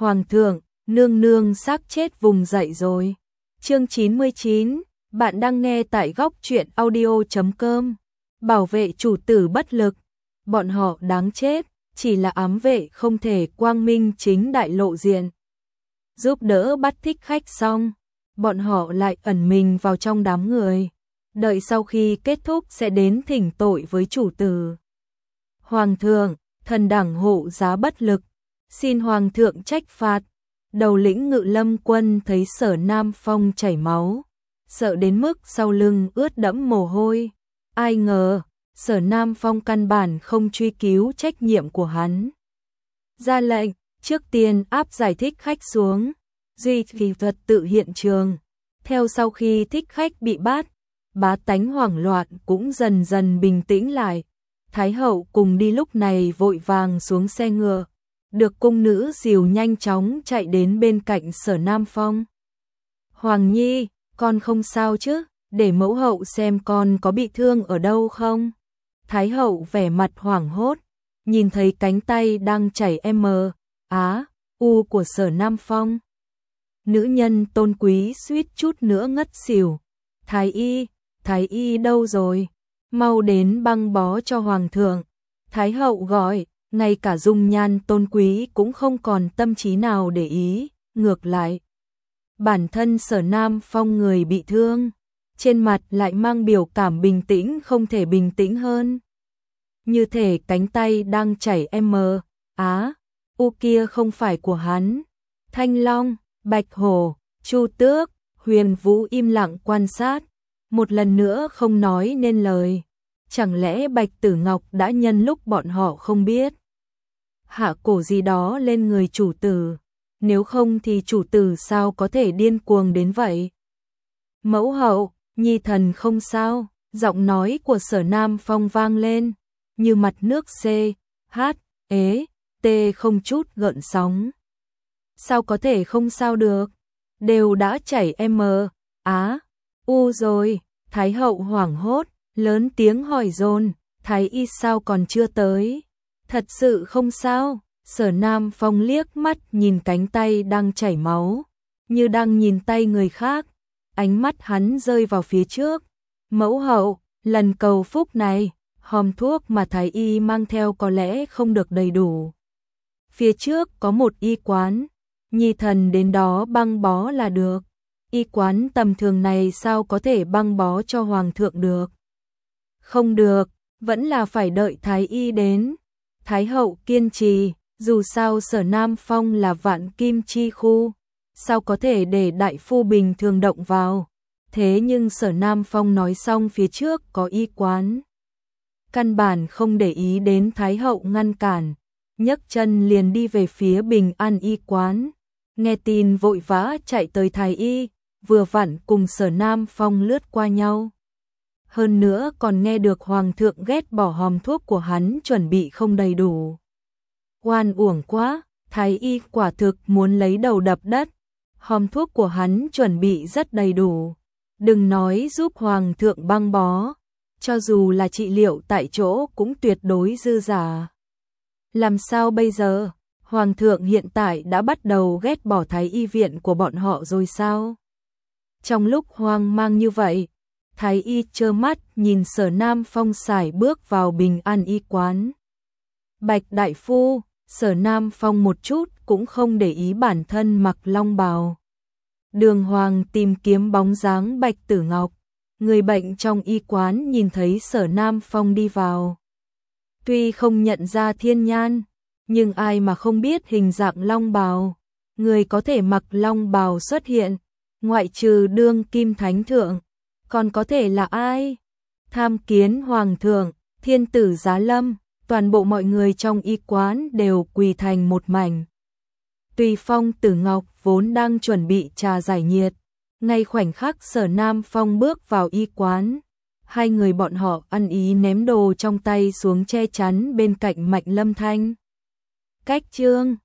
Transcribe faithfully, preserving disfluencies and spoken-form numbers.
Hoàng thượng, nương nương xác chết vùng dậy rồi. Chương chín mươi chín, bạn đang nghe tại góc truyện audio chấm com. Bảo vệ chủ tử bất lực, bọn họ đáng chết, chỉ là ám vệ không thể quang minh chính đại lộ diện. Giúp đỡ bắt thích khách xong, bọn họ lại ẩn mình vào trong đám người, đợi sau khi kết thúc sẽ đến thỉnh tội với chủ tử. Hoàng thượng, thần đẳng hộ giá bất lực, xin hoàng thượng trách phạt. Đầu lĩnh Ngự Lâm quân thấy Sở Nam Phong chảy máu, sợ đến mức sau lưng ướt đẫm mồ hôi. Ai ngờ, Sở Nam Phong căn bản không truy cứu trách nhiệm của hắn. Ra lệnh, trước tiên áp giải thích khách xuống, duy trì trật tự hiện trường. Theo sau khi thích khách bị bắt, bá tánh hoảng loạn cũng dần dần bình tĩnh lại. Thái hậu cùng đi lúc này vội vàng xuống xe ngựa, được cung nữ dìu nhanh chóng chạy đến bên cạnh Sở Nam Phong. Hoàng Nhi, con không sao chứ, để mẫu hậu xem con có bị thương ở đâu không. Thái hậu vẻ mặt hoảng hốt, nhìn thấy cánh tay đang chảy m, á, u của Sở Nam Phong. Nữ nhân tôn quý suýt chút nữa ngất xỉu. Thái y, Thái y đâu rồi? Mau đến băng bó cho hoàng thượng. Thái hậu gọi, ngay cả dung nhan tôn quý cũng không còn tâm trí nào để ý, ngược lại. Bản thân Sở Nam Phong người bị thương, trên mặt lại mang biểu cảm bình tĩnh không thể bình tĩnh hơn. Như thể cánh tay đang chảy m, á, u kia không phải của hắn. Thanh Long, Bạch Hổ, Chu Tước, Huyền Vũ im lặng quan sát, một lần nữa không nói nên lời. Chẳng lẽ Bạch Tử Ngọc đã nhân lúc bọn họ không biết hạ cổ gì đó lên người chủ tử, nếu không thì chủ tử sao có thể điên cuồng đến vậy? Mẫu hậu, nhi thần không sao, giọng nói của Sở Nam Phong vang lên, như mặt nước C, H, ế, T không chút gợn sóng. Sao có thể không sao được? Đều đã chảy M, Á, U rồi. Thái hậu hoảng hốt, lớn tiếng hỏi dồn, Thái y sao còn chưa tới? Thật sự không sao. Sở Nam Phong liếc mắt nhìn cánh tay đang chảy máu, như đang nhìn tay người khác. Ánh mắt hắn rơi vào phía trước. Mẫu hậu, lần cầu phúc này, hòm thuốc mà Thái y mang theo có lẽ không được đầy đủ. Phía trước có một y quán, nhi thần đến đó băng bó là được. Y quán tầm thường này sao có thể băng bó cho hoàng thượng được? Không được, vẫn là phải đợi Thái y đến. Thái hậu kiên trì, dù sao Sở Nam Phong là vạn kim chi khu, sao có thể để đại phu bình thường động vào. Thế nhưng Sở Nam Phong nói xong phía trước có y quán, căn bản không để ý đến Thái hậu ngăn cản, nhấc chân liền đi về phía Bình An y quán. Nghe tin vội vã chạy tới Thái y, vừa vặn cùng Sở Nam Phong lướt qua nhau. Hơn nữa còn nghe được hoàng thượng ghét bỏ hòm thuốc của hắn chuẩn bị không đầy đủ. Oan uổng quá, Thái y quả thực muốn lấy đầu đập đất. Hòm thuốc của hắn chuẩn bị rất đầy đủ, đừng nói giúp hoàng thượng băng bó, cho dù là trị liệu tại chỗ cũng tuyệt đối dư giả. Làm sao bây giờ? Hoàng thượng hiện tại đã bắt đầu ghét bỏ Thái y viện của bọn họ rồi sao? Trong lúc hoang mang như vậy, Thái y trơ mắt nhìn Sở Nam Phong sải bước vào Bình An y quán. Bạch đại phu, Sở Nam Phong một chút cũng không để ý bản thân mặc long bào. Đường hoàng tìm kiếm bóng dáng Bạch Tử Ngọc, người bệnh trong y quán nhìn thấy Sở Nam Phong đi vào. Tuy không nhận ra thiên nhan, nhưng ai mà không biết hình dạng long bào. Người có thể mặc long bào xuất hiện, ngoại trừ đương kim thánh thượng, còn có thể là ai? Tham kiến hoàng thượng, thiên tử giá lâm, toàn bộ mọi người trong y quán đều quỳ thành một mảnh. Tùy Phong Tử Ngọc vốn đang chuẩn bị trà giải nhiệt, ngay khoảnh khắc Sở Nam Phong bước vào y quán, hai người bọn họ ăn ý ném đồ trong tay xuống che chắn bên cạnh Mạnh Lâm Thanh. Cách chương